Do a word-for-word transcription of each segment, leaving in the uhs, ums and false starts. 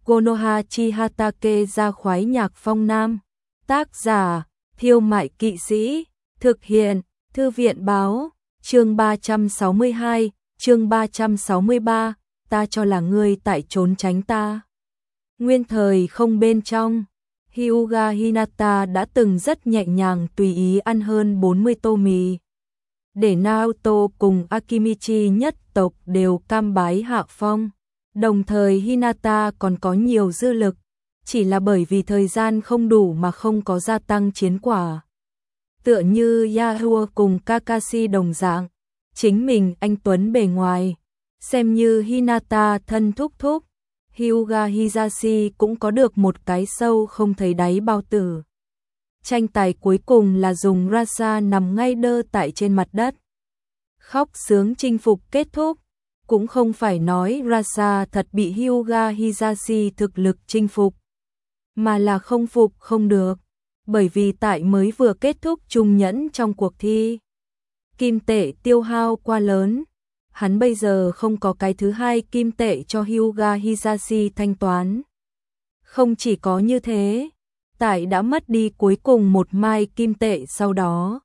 Konoha Chihatake ra khoái nhạc phong nam. Tác giả, Thiêu Mại Kỵ Sĩ. Thực hiện, Thư viện Báo. Chương ba trăm sáu mươi hai, chương ba trăm sáu mươi ba, ta cho là ngươi tại trốn tránh ta. Nguyên thời không bên trong, Hyuga Hinata đã từng rất nhẹ nhàng tùy ý ăn hơn bốn mươi tô mì. Để Naoto cùng Akimichi nhất tộc đều cam bái hạ phong. Đồng thời Hinata còn có nhiều dư lực, chỉ là bởi vì thời gian không đủ mà không có gia tăng chiến quả. Tựa như Yahua cùng Kakashi đồng dạng, chính mình anh tuấn bề ngoài, xem như Hinata thân thúc thúc, Hyuga Hisashi cũng có được một cái sâu không thấy đáy bao tử. Tranh tài cuối cùng là dùng Rasa nằm ngay đơ tại trên mặt đất. Khóc sướng chinh phục kết thúc, cũng không phải nói Rasa thật bị Hyuga Hisashi thực lực chinh phục, mà là không phục không được. Bởi vì tại mới vừa kết thúc trung nhẫn trong cuộc thi, kim tệ tiêu hao quá lớn, hắn bây giờ không có cái thứ hai kim tệ cho Hyuga Hisashi thanh toán. Không chỉ có như thế, tại đã mất đi cuối cùng một mai kim tệ sau đó,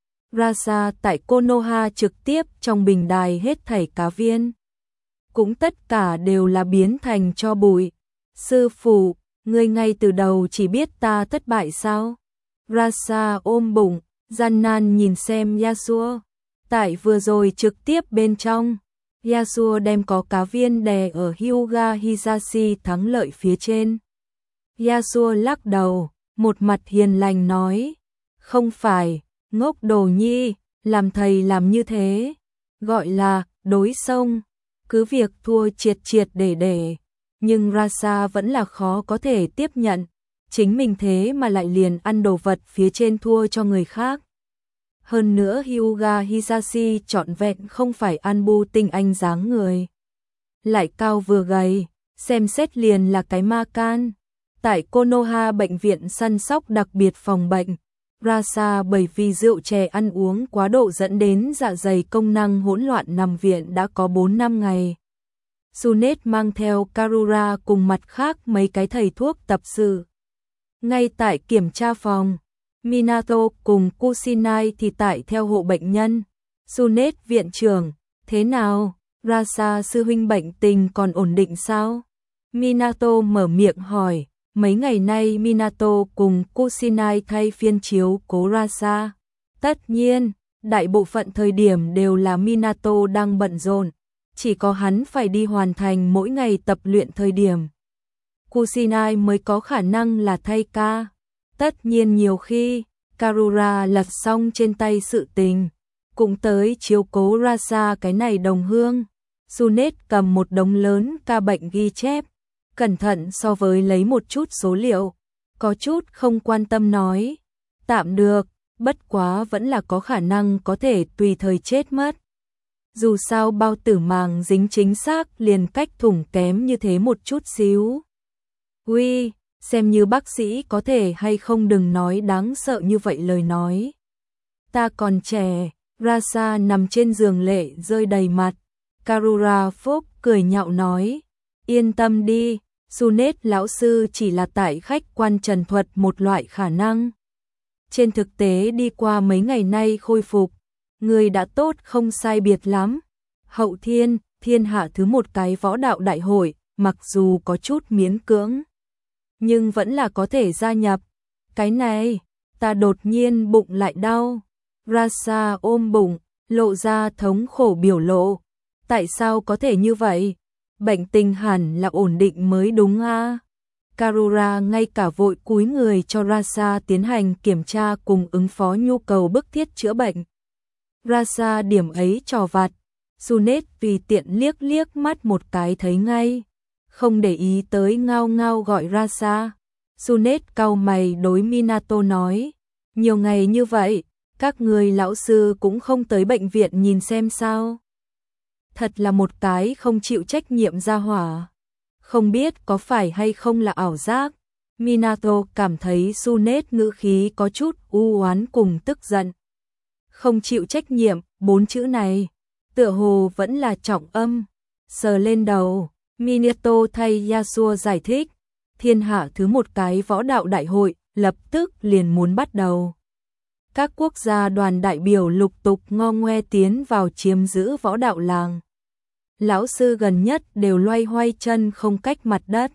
Rasa tại Konoha trực tiếp trong bình đài hết thảy cá viên, cũng tất cả đều là biến thành tro bụi. Sư phụ, ngươi ngay từ đầu chỉ biết ta thất bại sao? Rasa ôm bụng, gian nan nhìn xem Yasuo. Tại vừa rồi trực tiếp bên trong, Yasuo đem có cá viên đè ở Hyuga Hisashi thắng lợi phía trên. Yasuo lắc đầu, một mặt hiền lành nói, không phải, ngốc đồ nhi, làm thầy làm như thế, gọi là đối xông, cứ việc thua triệt triệt để để. Nhưng Rasa vẫn là khó có thể tiếp nhận, chính mình thế mà lại liền ăn đồ vật phía trên thua cho người khác. Hơn nữa Hyuga Hisashi trọn vẹn không phải Anbu tinh anh dáng người, lại cao vừa gầy, xem xét liền là cái ma can. Tại Konoha bệnh viện săn sóc đặc biệt phòng bệnh, Rasa bởi vì rượu chè ăn uống quá độ dẫn đến dạ dày công năng hỗn loạn nằm viện đã có bốn năm ngày. Sunet mang theo Karura cùng mặt khác mấy cái thầy thuốc tập sự. Ngay tại kiểm tra phòng, Minato cùng Kusinai thì tại theo hộ bệnh nhân. Sunet viện trưởng, thế nào? Rasa sư huynh bệnh tình còn ổn định sao? Minato mở miệng hỏi. Mấy ngày nay Minato cùng Kusinai thay phiên chiếu cố Rasa. Tất nhiên, đại bộ phận thời điểm đều là Minato đang bận rộn, chỉ có hắn phải đi hoàn thành mỗi ngày tập luyện thời điểm. Kusinai mới có khả năng là thay ca. Tất nhiên nhiều khi, Karura lật xong trên tay sự tình, cũng tới chiếu cố Rasa cái này đồng hương. Sunet cầm một đống lớn ca bệnh ghi chép, cẩn thận so với lấy một chút số liệu, có chút không quan tâm nói, tạm được, bất quá vẫn là có khả năng có thể tùy thời chết mất. Dù sao bao tử màng dính chính xác liền cách thủng kém như thế một chút xíu. Uy, xem như bác sĩ có thể hay không đừng nói đáng sợ như vậy lời nói. Ta còn trẻ, Rasa nằm trên giường lệ rơi đầy mặt. Karura phúc cười nhạo nói, yên tâm đi, Sunet lão sư chỉ là tại khách quan trần thuật một loại khả năng. Trên thực tế đi qua mấy ngày nay khôi phục, người đã tốt không sai biệt lắm. Hậu thiên, thiên hạ thứ một cái võ đạo đại hội, mặc dù có chút miễn cưỡng, nhưng vẫn là có thể gia nhập. Cái này, ta đột nhiên bụng lại đau. Rasa ôm bụng, lộ ra thống khổ biểu lộ. Tại sao có thể như vậy? Bệnh tình hẳn là ổn định mới đúng a. Karura ngay cả vội cúi người cho Rasa tiến hành kiểm tra cùng ứng phó nhu cầu bức thiết chữa bệnh. Rasa điểm ấy trò vặt, Sunet vì tiện liếc liếc mắt một cái thấy ngay, không để ý tới ngao ngao gọi Rasa. Sunet cau mày đối Minato nói, nhiều ngày như vậy, các người lão sư cũng không tới bệnh viện nhìn xem sao. Thật là một cái không chịu trách nhiệm ra hỏa. Không biết có phải hay không là ảo giác, Minato cảm thấy Sunet ngữ khí có chút u oán cùng tức giận. Không chịu trách nhiệm, bốn chữ này, tựa hồ vẫn là trọng âm, sờ lên đầu, Minato thay Yasuo giải thích, thiên hạ thứ một cái võ đạo đại hội lập tức liền muốn bắt đầu. Các quốc gia đoàn đại biểu lục tục ngo ngoe tiến vào chiếm giữ võ đạo làng. Lão sư gần nhất đều loay hoay chân không cách mặt đất.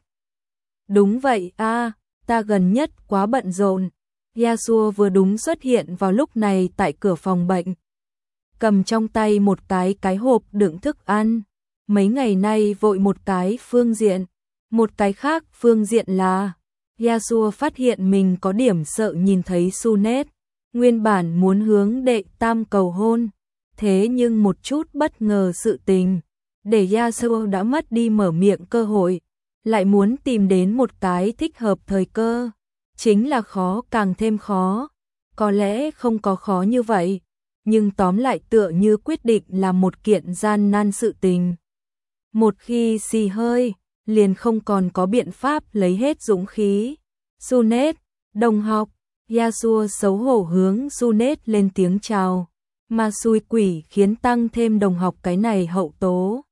Đúng vậy a, ta gần nhất quá bận rộn. Yasuo vừa đúng xuất hiện vào lúc này tại cửa phòng bệnh. Cầm trong tay một cái cái hộp đựng thức ăn. Mấy ngày nay vội một cái phương diện, một cái khác phương diện là Yasuo phát hiện mình có điểm sợ nhìn thấy Sunet, nguyên bản muốn hướng đệ tam cầu hôn, thế nhưng một chút bất ngờ sự tình, để Yasuo đã mất đi mở miệng cơ hội, lại muốn tìm đến một cái thích hợp thời cơ, chính là khó càng thêm khó, có lẽ không có khó như vậy, nhưng tóm lại tựa như quyết định là một kiện gian nan sự tình. Một khi xì hơi, liền không còn có biện pháp lấy hết dũng khí. Sunet, đồng học, Yasuo xấu hổ hướng Sunet lên tiếng chào, mà xui quỷ khiến tăng thêm đồng học cái này hậu tố.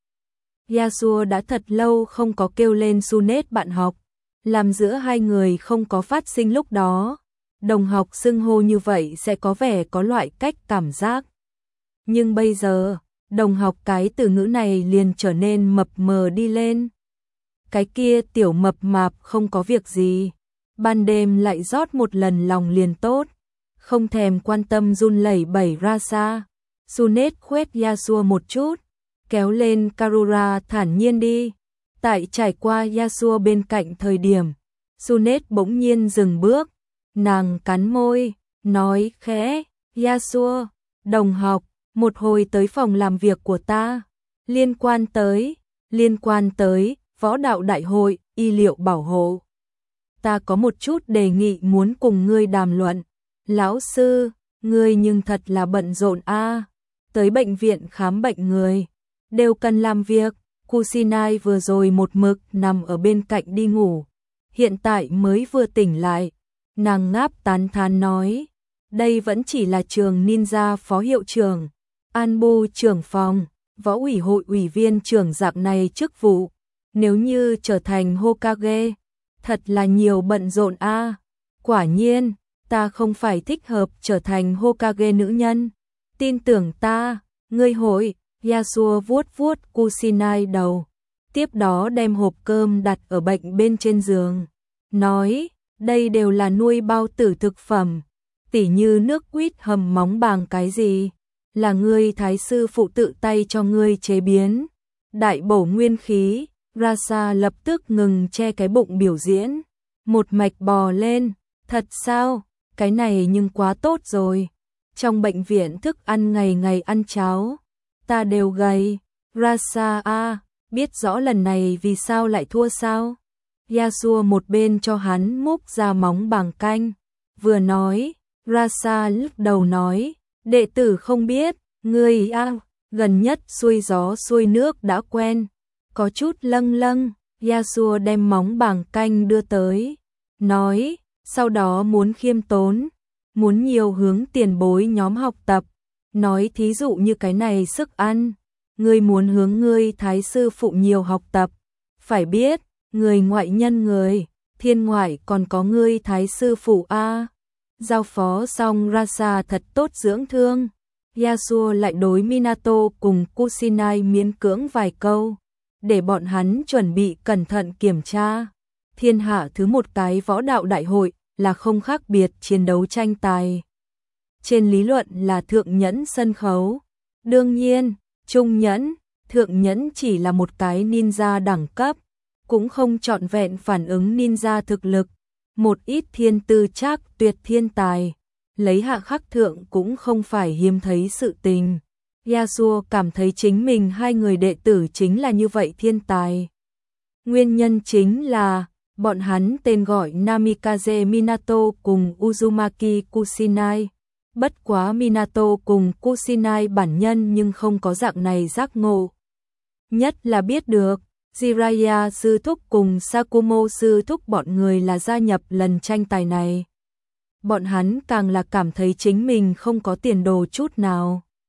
Yasuo đã thật lâu không có kêu lên Sunet bạn học, làm giữa hai người không có phát sinh lúc đó. Đồng học xưng hô như vậy sẽ có vẻ có loại cách cảm giác. Nhưng bây giờ, đồng học cái từ ngữ này liền trở nên mập mờ đi lên. Cái kia tiểu mập mạp không có việc gì, ban đêm lại rót một lần lòng liền tốt, không thèm quan tâm run lẩy bẩy ra xa. Sunet khuét Yasuo một chút, kéo lên Karura thản nhiên đi. Tại trải qua Yasuo bên cạnh thời điểm, Sunet bỗng nhiên dừng bước, nàng cắn môi, nói khẽ, Yasuo, đồng học, một hồi tới phòng làm việc của ta, liên quan tới, liên quan tới, võ đạo đại hội, y liệu bảo hộ. Ta có một chút đề nghị muốn cùng ngươi đàm luận. Lão sư, ngươi nhưng thật là bận rộn a, tới bệnh viện khám bệnh người, đều cần làm việc. Kusinai vừa rồi một mực nằm ở bên cạnh đi ngủ, hiện tại mới vừa tỉnh lại. Nàng ngáp tán thán nói, đây vẫn chỉ là trường ninja phó hiệu trưởng, Anbu trưởng phòng, võ ủy hội ủy viên trưởng dạng này chức vụ, nếu như trở thành Hokage, thật là nhiều bận rộn a. Quả nhiên, ta không phải thích hợp trở thành Hokage nữ nhân, tin tưởng ta, ngươi hội. Yasuo vuốt vuốt Kusinai đầu, tiếp đó đem hộp cơm đặt ở bệnh bên trên giường, nói, đây đều là nuôi bao tử thực phẩm, tỉ như nước quýt hầm móng bàng cái gì, là ngươi thái sư phụ tự tay cho ngươi chế biến, đại bổ nguyên khí. Rasa lập tức ngừng che cái bụng biểu diễn, một mạch bò lên, thật sao, cái này nhưng quá tốt rồi, trong bệnh viện thức ăn ngày ngày ăn cháo, ta đều gầy. Rasa a, biết rõ lần này vì sao lại thua sao? Yasuo một bên cho hắn múc ra móng bàng canh, vừa nói, Rasa lúc đầu nói, đệ tử không biết, ngươi a, gần nhất xuôi gió xuôi nước đã quen, có chút lâng lâng. Yasuo đem móng bàng canh đưa tới, nói, sau đó muốn khiêm tốn, muốn nhiều hướng tiền bối nhóm học tập, nói thí dụ như cái này sức ăn, ngươi muốn hướng ngươi thái sư phụ nhiều học tập, phải biết, người ngoại nhân người, thiên ngoại còn có ngươi thái sư phụ a. Giao phó xong Rasa thật tốt dưỡng thương, Yasuo lại đối Minato cùng Kusinai miễn cưỡng vài câu, để bọn hắn chuẩn bị cẩn thận kiểm tra. Thiên hạ thứ một cái võ đạo đại hội là không khác biệt chiến đấu tranh tài. Trên lý luận là thượng nhẫn sân khấu. Đương nhiên, trung nhẫn, thượng nhẫn chỉ là một cái ninja đẳng cấp, cũng không trọn vẹn phản ứng ninja thực lực. Một ít thiên tư trác tuyệt thiên tài, lấy hạ khắc thượng cũng không phải hiếm thấy sự tình. Yasuo cảm thấy chính mình hai người đệ tử chính là như vậy thiên tài. Nguyên nhân chính là, bọn hắn tên gọi Namikaze Minato cùng Uzumaki Kusinai. Bất quá Minato cùng Kusinai bản nhân nhưng không có dạng này giác ngộ. Nhất là biết được, Jiraiya sư thúc cùng Sakumo sư thúc bọn người là gia nhập lần tranh tài này. Bọn hắn càng là cảm thấy chính mình không có tiền đồ chút nào.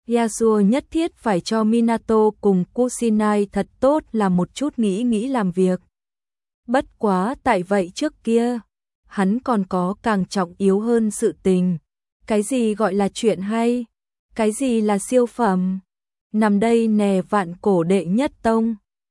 Yasuo nhất thiết phải cho Minato cùng Kusinai thật tốt là một chút nghĩ nghĩ làm việc. Bất quá tại vậy trước kia, hắn còn có càng trọng yếu hơn sự tình. Cái gì gọi là chuyện hay? Cái gì là siêu phẩm? Nằm đây nè vạn cổ đệ nhất tông.